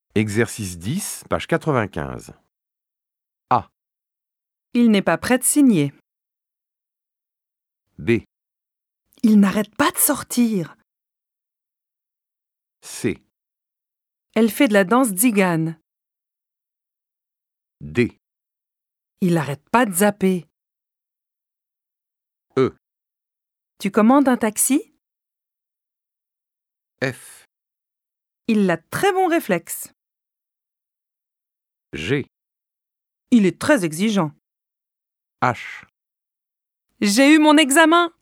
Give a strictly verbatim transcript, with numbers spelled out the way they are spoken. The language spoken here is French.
Exercice dix, page quatre-vingt-quinze. Il n'est pas prêt de signer. B, Il n'arrête pas de sortir. C, Elle fait de la danse tzigane. D, Il n'arrête pas de zapper. E, Tu commandes un taxi? F, Il a de très bons réflexes. G, Il est très exigeant. H. J'ai eu mon examen!